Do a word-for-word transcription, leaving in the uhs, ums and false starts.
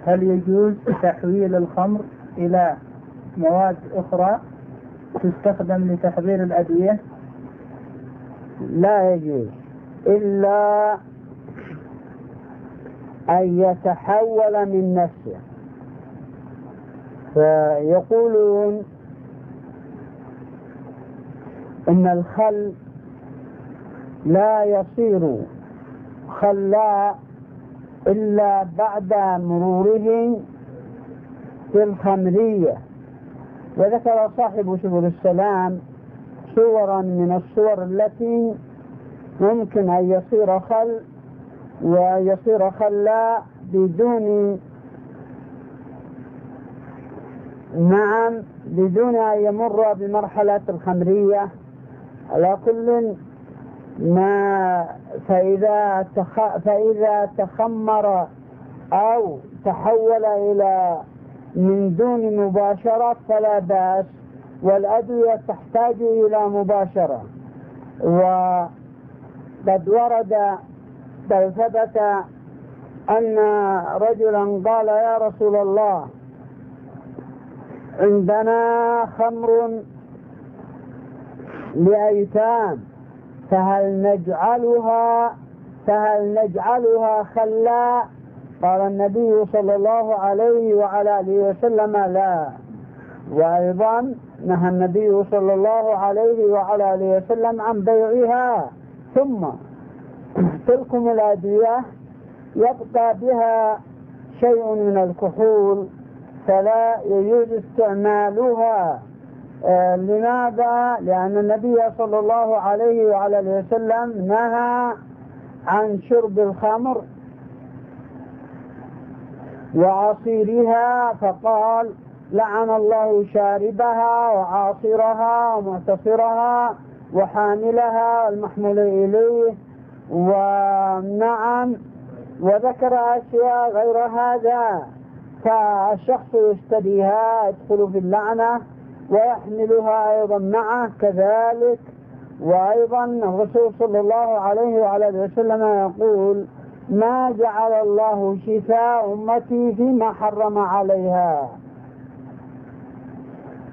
هل يجوز تحويل الخمر إلى مواد أخرى تستخدم لتحضير الأدوية؟ لا يجوز إلا أن يتحول من نفسه. فيقولون إن الخل لا يصير خلاء إلا بعد مروره في الخمرية. وذكر صاحب سبل السلام صورا من الصور التي ممكن أن يصير خل ويصير خلاء بدون نعم بدون أن يمر بمرحلة الخمرية. على كل ما فإذا تخ... فإذا تخمر أو تحول إلى من دون مباشرة فلا بأس، والأدوية تحتاج إلى مباشرة. وقد ورد بل ثبت أن رجلا قال: يا رسول الله، عندنا خمر لأيتام، فهل نجعلها فهل نجعلها خلاء؟ قال النبي صلى الله عليه وعلى آله وسلم: لا. وأيضا نهى النبي صلى الله عليه وعلى آله وسلم عن بيعها. ثم تلكم الأدوية يبقى بها شيء من الكحول فلا يجوز استعمالها. آه لماذا؟ لأن النبي صلى الله عليه وعلى آله وسلم نهى عن شرب الخمر وعصيرها، فقال: لعن الله شاربها وعاصرها ومعتصرها وحاملها والمحمول إليه. ونعم، وذكر أشياء غير هذا. فالشخص يشتريها يدخل في اللعنة ويحملها أيضا معه كذلك. وأيضا الرسول صلى الله عليه وعلى آله وسلم يقول: ما جعل الله شفاء أمتي فيما حرم عليها.